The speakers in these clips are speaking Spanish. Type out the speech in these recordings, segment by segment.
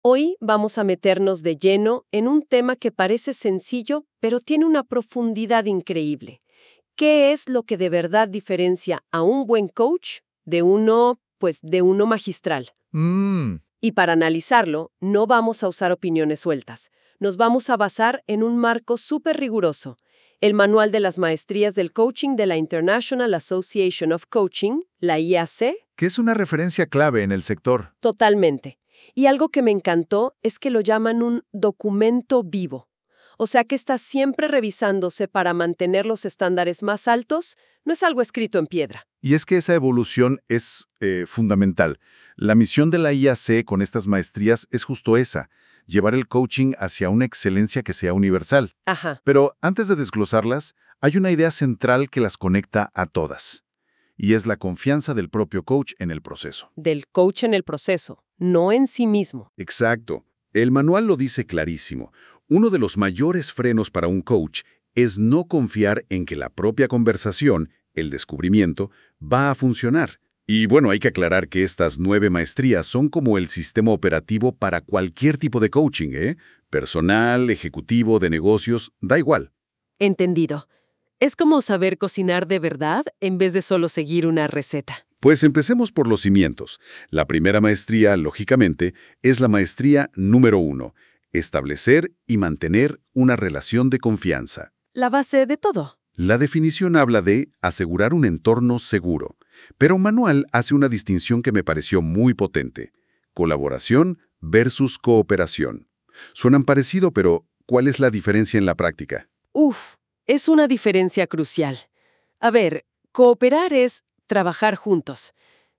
Hoy vamos a meternos de lleno en un tema que parece sencillo, pero tiene una profundidad increíble. ¿Qué es lo que de verdad diferencia a un buen coach de uno magistral? Y para analizarlo, no vamos a usar opiniones sueltas. Nos vamos a basar en un marco súper riguroso. El Manual de las Maestrías del Coaching de la International Association of Coaching, la IAC. Que es una referencia clave en el sector. Totalmente. Y algo que me encantó es que lo llaman un documento vivo. O sea que está siempre revisándose para mantener los estándares más altos, no es algo escrito en piedra. Y es que esa evolución es fundamental. La misión de la IAC con estas maestrías es justo esa, llevar el coaching hacia una excelencia que sea universal. Ajá. Pero antes de desglosarlas, hay una idea central que las conecta a todas. Y es la confianza del propio coach en el proceso. Del coach en el proceso, no en sí mismo. Exacto. El manual lo dice clarísimo. Uno de los mayores frenos para un coach es no confiar en que la propia conversación, el descubrimiento, va a funcionar. Y bueno, hay que aclarar que estas 9 maestrías son como el sistema operativo para cualquier tipo de coaching, ¿eh? Personal, ejecutivo, de negocios, da igual. Entendido. Es como saber cocinar de verdad en vez de solo seguir una receta. Pues empecemos por los cimientos. La primera maestría, lógicamente, es la maestría número 1, establecer y mantener una relación de confianza. La base de todo. La definición habla de asegurar un entorno seguro, pero Manual hace una distinción que me pareció muy potente. Colaboración versus cooperación. Suenan parecido, pero ¿cuál es la diferencia en la práctica? Es una diferencia crucial. A ver, cooperar es trabajar juntos.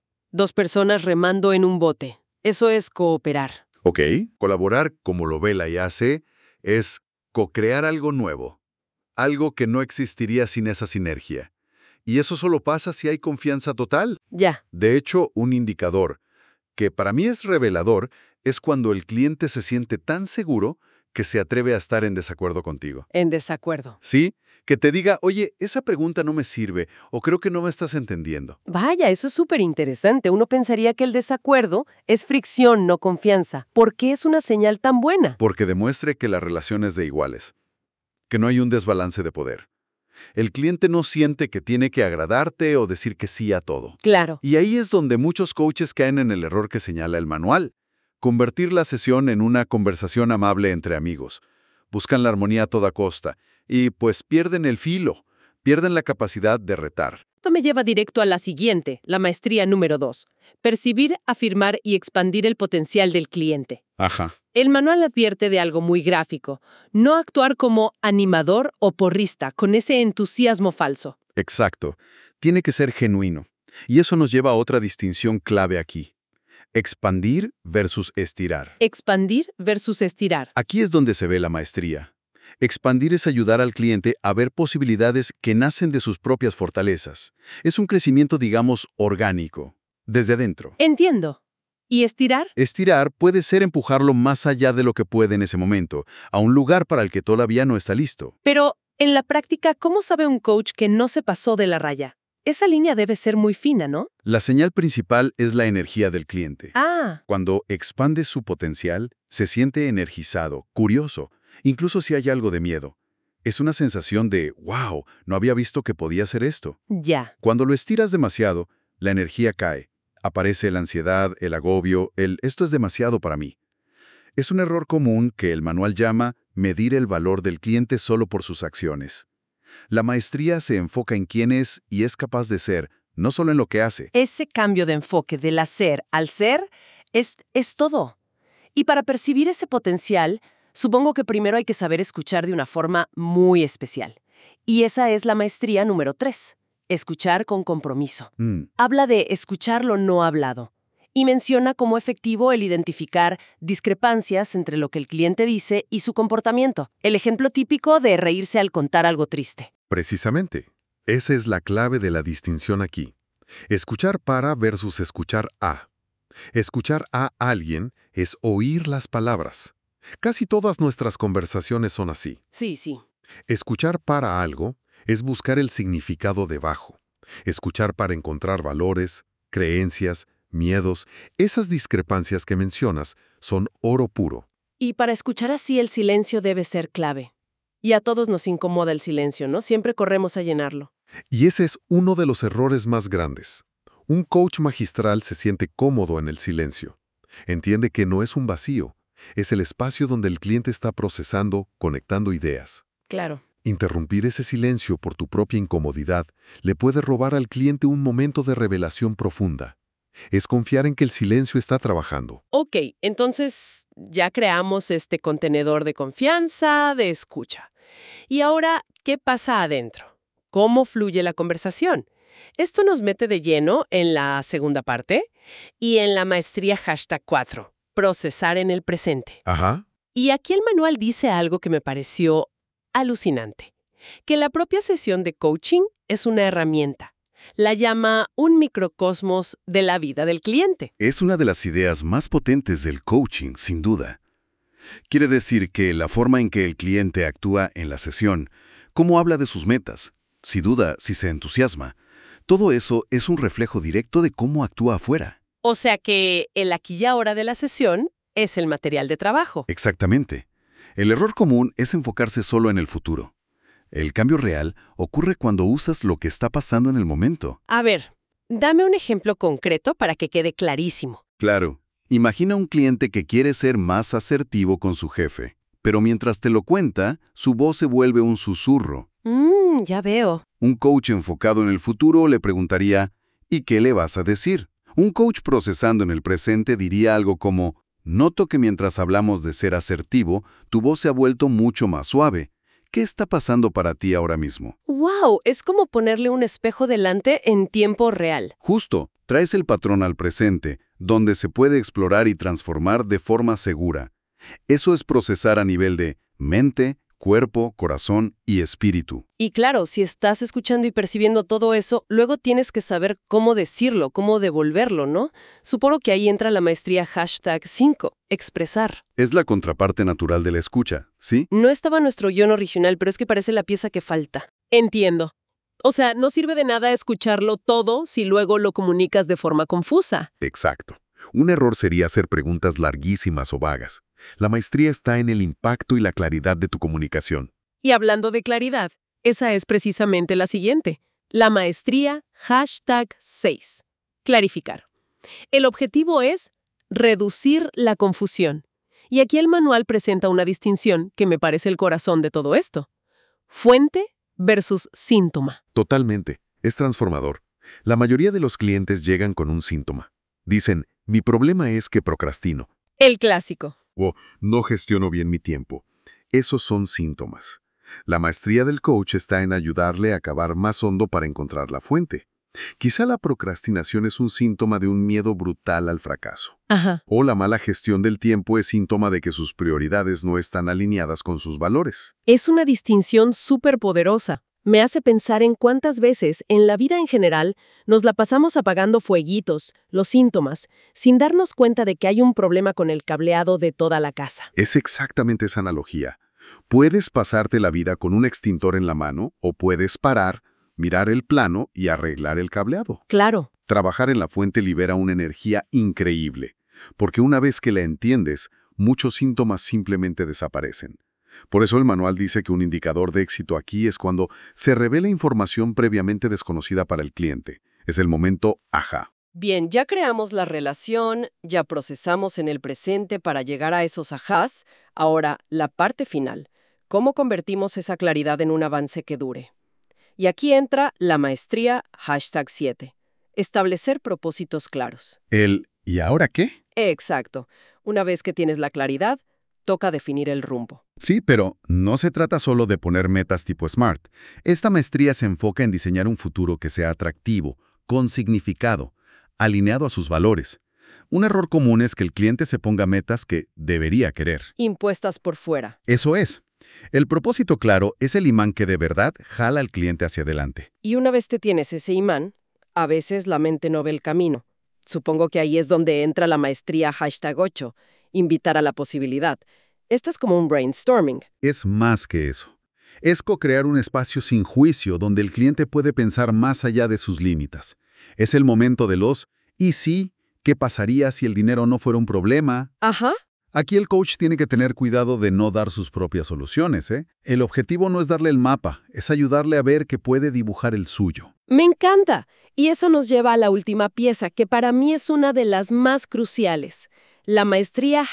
2 personas remando en un bote. Eso es cooperar. ¿Ok? Colaborar, como lo ve la IAC, es co-crear algo nuevo. Algo que no existiría sin esa sinergia. Y eso solo pasa si hay confianza total. Ya. De hecho, un indicador que para mí es revelador es cuando el cliente se siente tan seguro que se atreve a estar en desacuerdo contigo. En desacuerdo. ¿Sí? Que te diga, oye, esa pregunta no me sirve o creo que no me estás entendiendo. Vaya, eso es súper interesante. Uno pensaría que el desacuerdo es fricción, no confianza. ¿Por qué es una señal tan buena? Porque demuestre que la relación es de iguales, que no hay un desbalance de poder. El cliente no siente que tiene que agradarte o decir que sí a todo. Claro. Y ahí es donde muchos coaches caen en el error que señala el manual. Convertir la sesión en una conversación amable entre amigos. Buscan la armonía a toda costa y pues pierden el filo, pierden la capacidad de retar. Esto me lleva directo a la siguiente, la maestría número 2. Percibir, afirmar y expandir el potencial del cliente. Ajá. El manual advierte de algo muy gráfico. No actuar como animador o porrista, con ese entusiasmo falso. Exacto. Tiene que ser genuino. Y eso nos lleva a otra distinción clave aquí. Expandir versus estirar. Expandir versus estirar. Aquí es donde se ve la maestría. Expandir es ayudar al cliente a ver posibilidades que nacen de sus propias fortalezas. Es un crecimiento, digamos, orgánico, desde adentro. Entiendo. ¿Y estirar? Estirar puede ser empujarlo más allá de lo que puede en ese momento, a un lugar para el que todavía no está listo. Pero, en la práctica, ¿cómo sabe un coach que no se pasó de la raya? Esa línea debe ser muy fina, ¿no? La señal principal es la energía del cliente. Ah, Cuando expande su potencial, se siente energizado, curioso, incluso si hay algo de miedo. Es una sensación de, wow, no había visto que podía hacer esto. ya. Cuando lo estiras demasiado, la energía cae. Aparece la ansiedad, el agobio, esto es demasiado para mí. Es un error común que el manual llama medir el valor del cliente solo por sus acciones. La maestría se enfoca en quién es y es capaz de ser, no solo en lo que hace. Ese cambio de enfoque del hacer al ser es todo. Y para percibir ese potencial, supongo que primero hay que saber escuchar de una forma muy especial. Y esa es la maestría número 3. Escuchar con compromiso. Habla de escuchar lo no hablado. Y menciona como efectivo el identificar discrepancias entre lo que el cliente dice y su comportamiento. El ejemplo típico de reírse al contar algo triste. Precisamente. Esa es la clave de la distinción aquí. Escuchar para versus escuchar a. Escuchar a alguien es oír las palabras. Casi todas nuestras conversaciones son así. Sí, sí. Escuchar para algo es buscar el significado debajo. Escuchar para encontrar valores, creencias, miedos, esas discrepancias que mencionas son oro puro. Y para escuchar así el silencio debe ser clave. Y a todos nos incomoda el silencio, ¿no? Siempre corremos a llenarlo. Y ese es uno de los errores más grandes. Un coach magistral se siente cómodo en el silencio. Entiende que no es un vacío, es el espacio donde el cliente está procesando, conectando ideas. Claro. Interrumpir ese silencio por tu propia incomodidad le puede robar al cliente un momento de revelación profunda. Es confiar en que el silencio está trabajando. Ok, entonces ya creamos este contenedor de confianza, de escucha. Y ahora, ¿qué pasa adentro? ¿Cómo fluye la conversación? Esto nos mete de lleno en la segunda parte y en la maestría #4, procesar en el presente. Ajá. Y aquí el manual dice algo que me pareció alucinante, que la propia sesión de coaching es una herramienta. La llama un microcosmos de la vida del cliente. Es una de las ideas más potentes del coaching, sin duda. Quiere decir que la forma en que el cliente actúa en la sesión, cómo habla de sus metas, si duda, si se entusiasma, todo eso es un reflejo directo de cómo actúa afuera. O sea que el aquí y ahora de la sesión es el material de trabajo. Exactamente. El error común es enfocarse solo en el futuro. El cambio real ocurre cuando usas lo que está pasando en el momento. A ver, dame un ejemplo concreto para que quede clarísimo. Claro. Imagina un cliente que quiere ser más asertivo con su jefe, pero mientras te lo cuenta, su voz se vuelve un susurro. Ya veo. Un coach enfocado en el futuro le preguntaría, ¿y qué le vas a decir? Un coach procesando en el presente diría algo como, noto que mientras hablamos de ser asertivo, tu voz se ha vuelto mucho más suave. ¿Qué está pasando para ti ahora mismo? ¡Wow! Es como ponerle un espejo delante en tiempo real. Justo, traes el patrón al presente, donde se puede explorar y transformar de forma segura. Eso es procesar a nivel de mente, cuerpo, corazón y espíritu. Y claro, si estás escuchando y percibiendo todo eso, luego tienes que saber cómo decirlo, cómo devolverlo, ¿no? Supongo que ahí entra la maestría #5, expresar. Es la contraparte natural de la escucha, ¿sí? No estaba nuestro guión original, pero es que parece la pieza que falta. Entiendo. O sea, no sirve de nada escucharlo todo si luego lo comunicas de forma confusa. Exacto. Un error sería hacer preguntas larguísimas o vagas. La maestría está en el impacto y la claridad de tu comunicación. Y hablando de claridad, esa es precisamente la siguiente. La maestría #6. Clarificar. El objetivo es reducir la confusión. Y aquí el manual presenta una distinción que me parece el corazón de todo esto. Fuente versus síntoma. Totalmente. Es transformador. La mayoría de los clientes llegan con un síntoma. Dicen, mi problema es que procrastino. El clásico. O no gestiono bien mi tiempo. Esos son síntomas. La maestría del coach está en ayudarle a cavar más hondo para encontrar la fuente. Quizá la procrastinación es un síntoma de un miedo brutal al fracaso. Ajá. O la mala gestión del tiempo es síntoma de que sus prioridades no están alineadas con sus valores. Es una distinción súper poderosa. Me hace pensar en cuántas veces, en la vida en general, nos la pasamos apagando fueguitos, los síntomas, sin darnos cuenta de que hay un problema con el cableado de toda la casa. Es exactamente esa analogía. Puedes pasarte la vida con un extintor en la mano o puedes parar, mirar el plano y arreglar el cableado. Claro. Trabajar en la fuente libera una energía increíble, porque una vez que la entiendes, muchos síntomas simplemente desaparecen. Por eso el manual dice que un indicador de éxito aquí es cuando se revela información previamente desconocida para el cliente. Es el momento ajá. Bien, ya creamos la relación, ya procesamos en el presente para llegar a esos ajás. Ahora, la parte final. ¿Cómo convertimos esa claridad en un avance que dure? Y aquí entra la maestría #7. Establecer propósitos claros. ¿Y ahora qué? Exacto. Una vez que tienes la claridad, toca definir el rumbo. Sí, pero no se trata solo de poner metas tipo SMART. Esta maestría se enfoca en diseñar un futuro que sea atractivo, con significado, alineado a sus valores. Un error común es que el cliente se ponga metas que debería querer. Impuestas por fuera. Eso es. El propósito claro es el imán que de verdad jala al cliente hacia adelante. Y una vez te tienes ese imán, a veces la mente no ve el camino. Supongo que ahí es donde entra la maestría #8, invitar a la posibilidad. Esta es como un brainstorming. Es más que eso. Es co-crear un espacio sin juicio donde el cliente puede pensar más allá de sus límites. Es el momento de los y sí ¿Qué pasaría si el dinero no fuera un problema? Ajá. Aquí el coach tiene que tener cuidado de no dar sus propias soluciones, ¿eh? El objetivo no es darle el mapa, es ayudarle a ver que puede dibujar el suyo. Me encanta. Y eso nos lleva a la última pieza, que para mí es una de las más cruciales. La maestría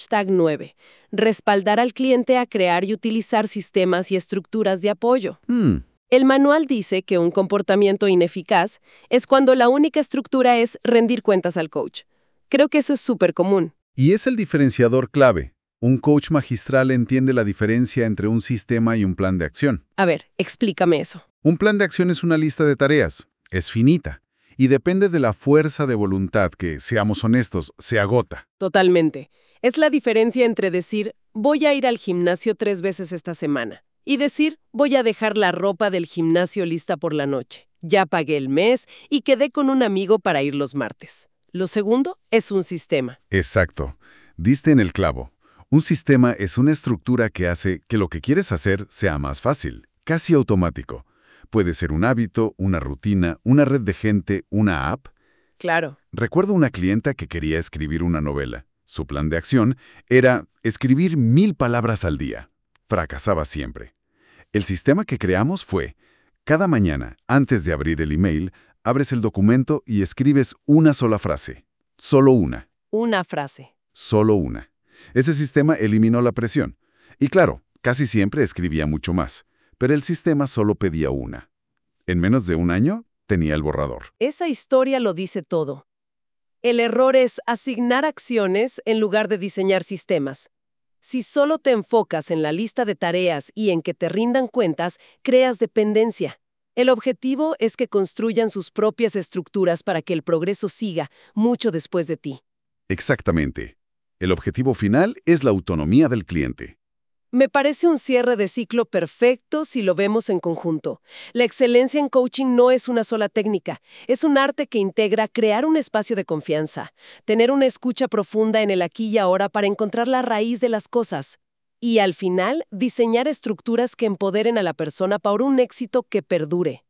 #9. Respaldar al cliente a crear y utilizar sistemas y estructuras de apoyo. El manual dice que un comportamiento ineficaz es cuando la única estructura es rendir cuentas al coach. Creo que eso es súper común. Y es el diferenciador clave. Un coach magistral entiende la diferencia entre un sistema y un plan de acción. A ver, explícame eso. Un plan de acción es una lista de tareas, es finita, y depende de la fuerza de voluntad que, seamos honestos, se agota. Totalmente. Es la diferencia entre decir, voy a ir al gimnasio 3 veces esta semana, y decir, voy a dejar la ropa del gimnasio lista por la noche. Ya pagué el mes y quedé con un amigo para ir los martes. Lo segundo es un sistema. Exacto. Diste en el clavo. Un sistema es una estructura que hace que lo que quieres hacer sea más fácil, casi automático. Puede ser un hábito, una rutina, una red de gente, una app. Claro. Recuerdo una clienta que quería escribir una novela. Su plan de acción era escribir 1000 palabras al día. Fracasaba siempre. El sistema que creamos fue, cada mañana, antes de abrir el email, abres el documento y escribes una sola frase. Solo una. Una frase. Solo una. Ese sistema eliminó la presión. Y claro, casi siempre escribía mucho más, pero el sistema solo pedía una. En menos de un año, tenía el borrador. Esa historia lo dice todo. El error es asignar acciones en lugar de diseñar sistemas. Si solo te enfocas en la lista de tareas y en que te rindan cuentas, creas dependencia. El objetivo es que construyan sus propias estructuras para que el progreso siga mucho después de ti. Exactamente. El objetivo final es la autonomía del cliente. Me parece un cierre de ciclo perfecto si lo vemos en conjunto. La excelencia en coaching no es una sola técnica, es un arte que integra crear un espacio de confianza, tener una escucha profunda en el aquí y ahora para encontrar la raíz de las cosas. Y al final, diseñar estructuras que empoderen a la persona para un éxito que perdure.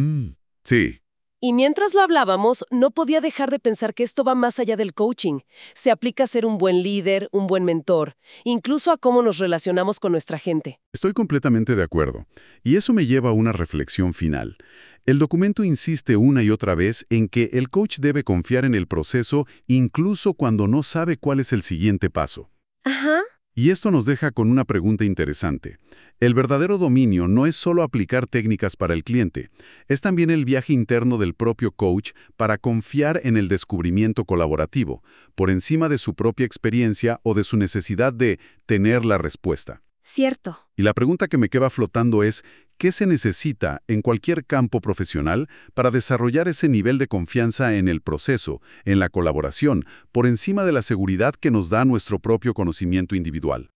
Sí. Y mientras lo hablábamos, no podía dejar de pensar que esto va más allá del coaching. Se aplica a ser un buen líder, un buen mentor, incluso a cómo nos relacionamos con nuestra gente. Estoy completamente de acuerdo. Y eso me lleva a una reflexión final. El documento insiste una y otra vez en que el coach debe confiar en el proceso incluso cuando no sabe cuál es el siguiente paso. Ajá. Y esto nos deja con una pregunta interesante. El verdadero dominio no es solo aplicar técnicas para el cliente, es también el viaje interno del propio coach para confiar en el descubrimiento colaborativo, por encima de su propia experiencia o de su necesidad de tener la respuesta. Cierto. Y la pregunta que me queda flotando es, ¿qué se necesita en cualquier campo profesional para desarrollar ese nivel de confianza en el proceso, en la colaboración, por encima de la seguridad que nos da nuestro propio conocimiento individual?